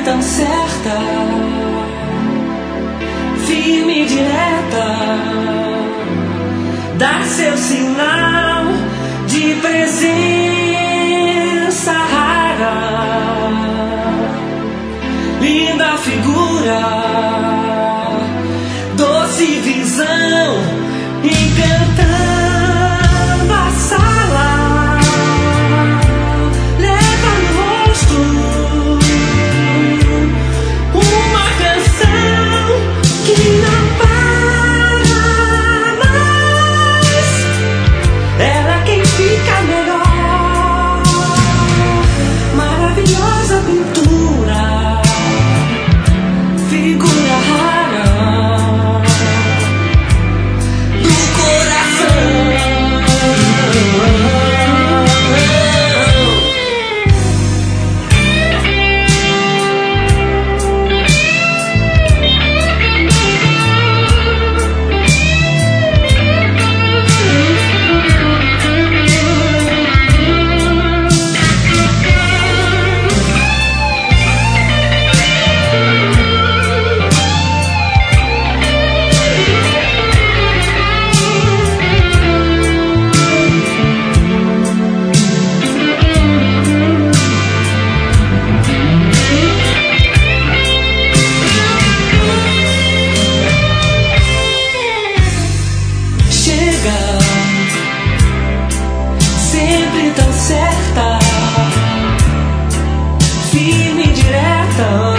tão certa, firme e direta, dá seu sinal de presença rara, linda figura, doce visão, encantando a sala, leva no rosto uma canção que não para mais. Ela é quem fica melhor, maravilhosa pintura, figura rara do coração. Sempre tão certa, firme e direta,